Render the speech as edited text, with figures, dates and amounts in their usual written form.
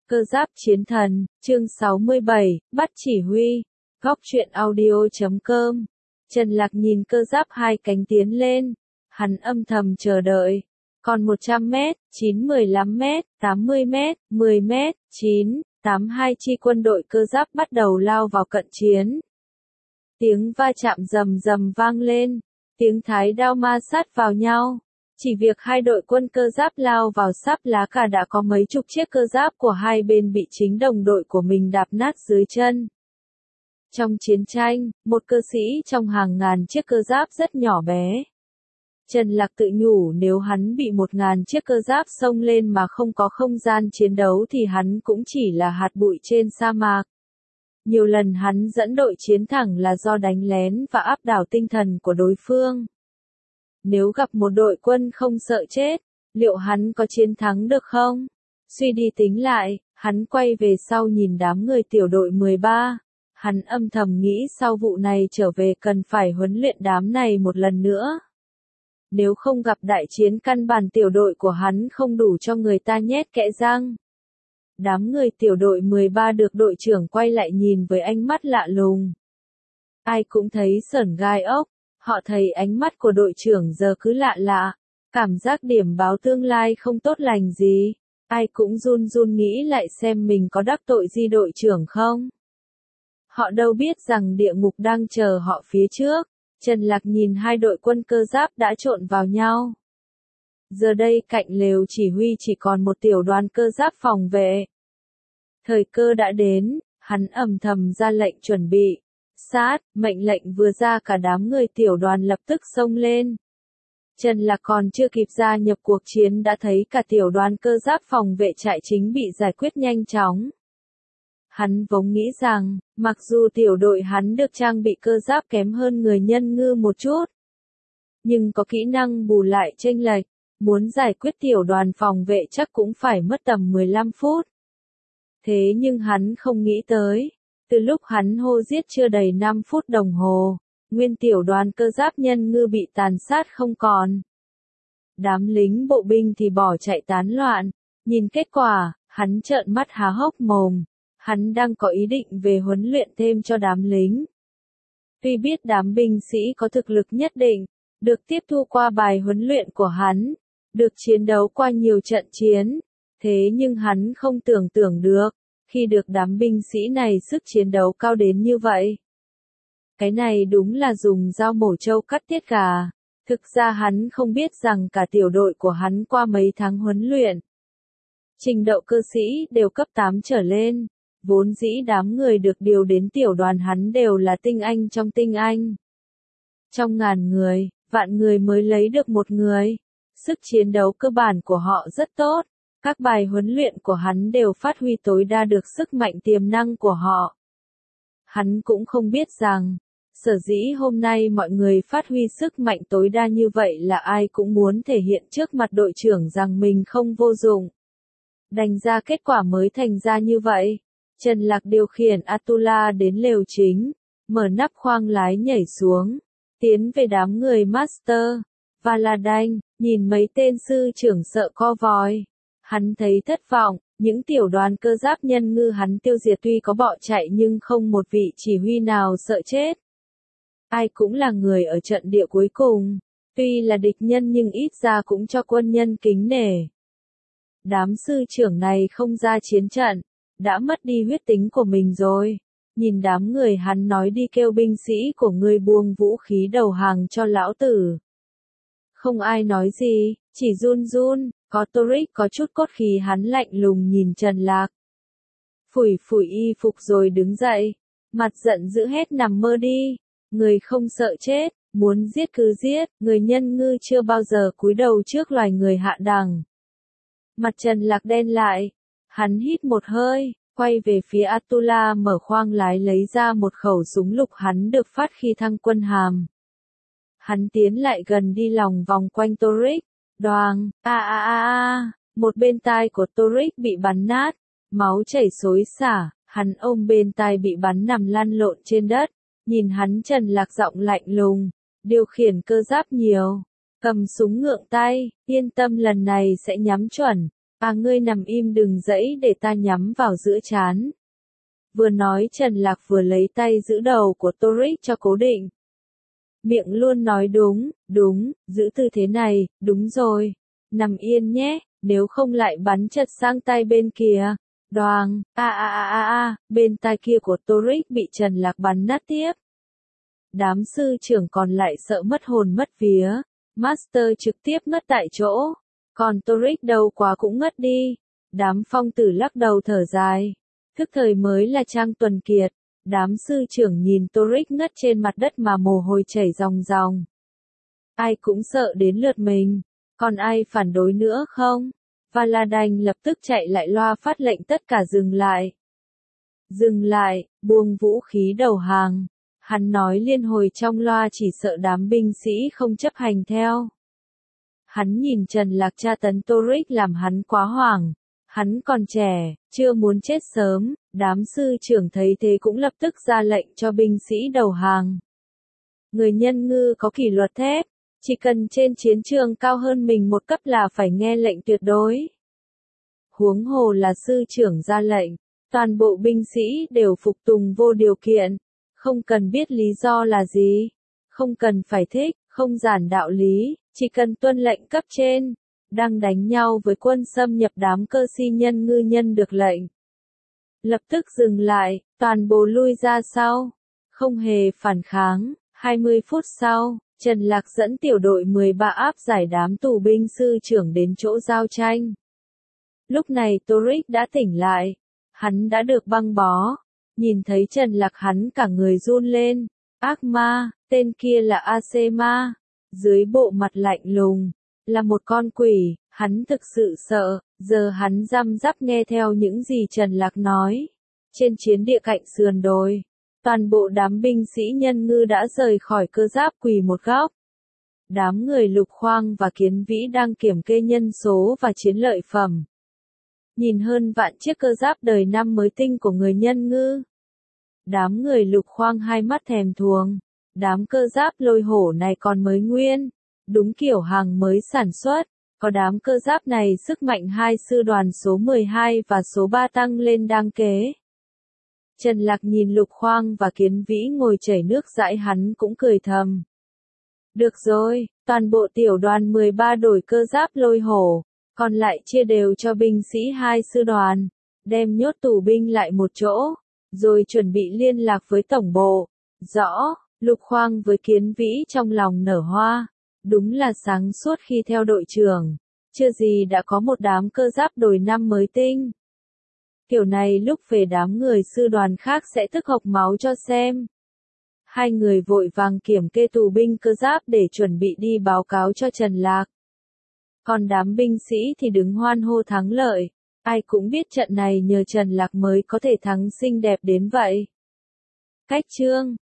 Cơ giáp chiến thần, chương 67, bắt chỉ huy. Góc truyện audio.com. Trần Lạc nhìn cơ giáp hai cánh tiến lên. Hắn âm thầm chờ đợi. Còn 100 mét, 9, 15 mét, 80 mét, 10 mét, 9, 8 hai chi quân đội cơ giáp bắt đầu lao vào cận chiến. Tiếng va chạm rầm rầm vang lên. Tiếng thái đao ma sát vào nhau. Chỉ việc hai đội quân cơ giáp lao vào sáp lá cà đã có mấy chục chiếc cơ giáp của hai bên bị chính đồng đội của mình đạp nát dưới chân. Trong chiến tranh, một cơ sĩ trong hàng ngàn chiếc cơ giáp rất nhỏ bé. Trần Lạc tự nhủ nếu hắn bị 1000 chiếc cơ giáp xông lên mà không có không gian chiến đấu thì hắn cũng chỉ là hạt bụi trên sa mạc. Nhiều lần hắn dẫn đội chiến thẳng là do đánh lén và áp đảo tinh thần của đối phương. Nếu gặp một đội quân không sợ chết, liệu hắn có chiến thắng được không? Suy đi tính lại, hắn quay về sau nhìn đám người tiểu đội 13. Hắn âm thầm nghĩ sau vụ này trở về cần phải huấn luyện đám này một lần nữa. Nếu không gặp đại chiến căn bản tiểu đội của hắn không đủ cho người ta nhét kẽ răng. Đám người tiểu đội 13 được đội trưởng quay lại nhìn với ánh mắt lạ lùng. Ai cũng thấy sởn gai ốc. Họ thấy ánh mắt của đội trưởng giờ cứ lạ lạ, cảm giác điểm báo tương lai không tốt lành gì. Ai cũng run run nghĩ lại xem mình có đắc tội gì đội trưởng không. Họ đâu biết rằng địa ngục đang chờ họ phía trước. Trần Lạc nhìn hai đội quân cơ giáp đã trộn vào nhau. Giờ đây cạnh lều chỉ huy chỉ còn một tiểu đoàn cơ giáp phòng vệ. Thời cơ đã đến, hắn âm thầm ra lệnh chuẩn bị. Sát, mệnh lệnh vừa ra cả đám người tiểu đoàn lập tức xông lên. Trần Lạc còn chưa kịp gia nhập cuộc chiến đã thấy cả tiểu đoàn cơ giáp phòng vệ trại chính bị giải quyết nhanh chóng. Hắn vốn nghĩ rằng, mặc dù tiểu đội hắn được trang bị cơ giáp kém hơn người nhân ngư một chút, nhưng có kỹ năng bù lại chênh lệch, muốn giải quyết tiểu đoàn phòng vệ chắc cũng phải mất tầm 15 phút. Thế nhưng hắn không nghĩ tới. Từ lúc hắn hô giết chưa đầy 5 phút đồng hồ, nguyên tiểu đoàn cơ giáp nhân ngư bị tàn sát không còn. Đám lính bộ binh thì bỏ chạy tán loạn, nhìn kết quả, hắn trợn mắt há hốc mồm, hắn đang có ý định về huấn luyện thêm cho đám lính. Tuy biết đám binh sĩ có thực lực nhất định, được tiếp thu qua bài huấn luyện của hắn, được chiến đấu qua nhiều trận chiến, thế nhưng hắn không tưởng tượng được. Khi được đám binh sĩ này sức chiến đấu cao đến như vậy. Cái này đúng là dùng dao mổ trâu cắt tiết gà. Thực ra hắn không biết rằng cả tiểu đội của hắn qua mấy tháng huấn luyện. Trình độ cơ sĩ đều cấp 8 trở lên. Vốn dĩ đám người được điều đến tiểu đoàn hắn đều là tinh anh trong tinh anh. Trong ngàn người, vạn người mới lấy được một người. Sức chiến đấu cơ bản của họ rất tốt. Các bài huấn luyện của hắn đều phát huy tối đa được sức mạnh tiềm năng của họ. Hắn cũng không biết rằng, sở dĩ hôm nay mọi người phát huy sức mạnh tối đa như vậy là ai cũng muốn thể hiện trước mặt đội trưởng rằng mình không vô dụng. Đánh ra kết quả mới thành ra như vậy. Trần Lạc điều khiển Atula đến lều chính, mở nắp khoang lái nhảy xuống, tiến về đám người Master, Valadan, nhìn mấy tên sư trưởng sợ co vòi. Hắn thấy thất vọng, những tiểu đoàn cơ giáp nhân ngư hắn tiêu diệt tuy có bỏ chạy nhưng không một vị chỉ huy nào sợ chết. Ai cũng là người ở trận địa cuối cùng, tuy là địch nhân nhưng ít ra cũng cho quân nhân kính nể. Đám sư trưởng này không ra chiến trận, đã mất đi huyết tính của mình rồi. Nhìn đám người hắn nói đi kêu binh sĩ của ngươi buông vũ khí đầu hàng cho lão tử. Không ai nói gì, chỉ run run. Có Toric có chút cốt khí hắn lạnh lùng nhìn Trần Lạc. Phủi phủi y phục rồi đứng dậy. Mặt giận dữ hét nằm mơ đi. Người không sợ chết, muốn giết cứ giết. Người nhân ngư chưa bao giờ cúi đầu trước loài người hạ đẳng. Mặt Trần Lạc đen lại. Hắn hít một hơi, quay về phía Atula mở khoang lái lấy ra một khẩu súng lục hắn được phát khi thăng quân hàm. Hắn tiến lại gần đi lòng vòng quanh Toric. Đoàng, một bên tai của Toric bị bắn nát, máu chảy xối xả, hắn ôm bên tai bị bắn nằm lăn lộn trên đất, nhìn hắn Trần Lạc giọng lạnh lùng, điều khiển cơ giáp nhiều, cầm súng ngượng tay, yên tâm lần này sẽ nhắm chuẩn, À ngươi nằm im đừng dãy để ta nhắm vào giữa trán. Vừa nói Trần Lạc vừa lấy tay giữ đầu của Toric cho cố định. Miệng luôn nói đúng, đúng, giữ tư thế này, đúng rồi. Nằm yên nhé, nếu không lại bắn chật sang tay bên kia. Đoàng, bên tai kia của Toric bị Trần Lạc bắn nát tiếp. Đám sư trưởng còn lại sợ mất hồn mất vía. Master trực tiếp ngất tại chỗ. Còn Toric đâu quá cũng ngất đi. Đám phong tử lắc đầu thở dài. Thức thời mới là Trang Tuần Kiệt. Đám sư trưởng nhìn Toric ngất trên mặt đất mà mồ hôi chảy ròng ròng. Ai cũng sợ đến lượt mình. Còn ai phản đối nữa không? Valadan lập tức chạy lại loa phát lệnh tất cả dừng lại. Dừng lại, buông vũ khí đầu hàng. Hắn nói liên hồi trong loa chỉ sợ đám binh sĩ không chấp hành theo. Hắn nhìn Trần Lạc tra tấn Toric làm hắn quá hoảng. Hắn còn trẻ, chưa muốn chết sớm, đám sư trưởng thấy thế cũng lập tức ra lệnh cho binh sĩ đầu hàng. Người nhân ngư có kỷ luật thép, chỉ cần trên chiến trường cao hơn mình một cấp là phải nghe lệnh tuyệt đối. Huống hồ là sư trưởng ra lệnh, toàn bộ binh sĩ đều phục tùng vô điều kiện, không cần biết lý do là gì, không cần phải thích, không giản đạo lý, chỉ cần tuân lệnh cấp trên. Đang đánh nhau với quân xâm nhập đám cơ si nhân ngư nhân được lệnh. Lập tức dừng lại, toàn bộ lui ra sau. Không hề phản kháng, 20 phút sau, Trần Lạc dẫn tiểu đội 13 áp giải đám tù binh sư trưởng đến chỗ giao tranh. Lúc này Toric đã tỉnh lại, hắn đã được băng bó. Nhìn thấy Trần Lạc hắn cả người run lên. Ác ma, tên kia là Acema. Dưới bộ mặt lạnh lùng. Là một con quỷ, hắn thực sự sợ, giờ hắn răm rắp nghe theo những gì Trần Lạc nói. Trên chiến địa cạnh sườn đồi, toàn bộ đám binh sĩ nhân ngư đã rời khỏi cơ giáp quỳ một góc. Đám người Lục Khoang và Kiến Vĩ đang kiểm kê nhân số và chiến lợi phẩm. Nhìn hơn vạn chiếc cơ giáp đời năm mới tinh của người nhân ngư. Đám người Lục Khoang hai mắt thèm thuồng, đám cơ giáp lôi hổ này còn mới nguyên. Đúng kiểu hàng mới sản xuất, có đám cơ giáp này sức mạnh hai sư đoàn số 12 và số 3 tăng lên đáng kể. Trần Lạc nhìn Lục Khoang và Kiến Vĩ ngồi chảy nước dãi hắn cũng cười thầm. Được rồi, toàn bộ tiểu đoàn 13 đổi cơ giáp lôi hổ, còn lại chia đều cho binh sĩ hai sư đoàn, đem nhốt tù binh lại một chỗ, rồi chuẩn bị liên lạc với tổng bộ. Rõ, Lục Khoang với Kiến Vĩ trong lòng nở hoa. Đúng là sáng suốt khi theo đội trưởng, chưa gì đã có một đám cơ giáp đổi năm mới tinh. Kiểu này lúc về đám người sư đoàn khác sẽ tức hộc máu cho xem. Hai người vội vàng kiểm kê tù binh cơ giáp để chuẩn bị đi báo cáo cho Trần Lạc. Còn đám binh sĩ thì đứng hoan hô thắng lợi, ai cũng biết trận này nhờ Trần Lạc mới có thể thắng xinh đẹp đến vậy. Cách chương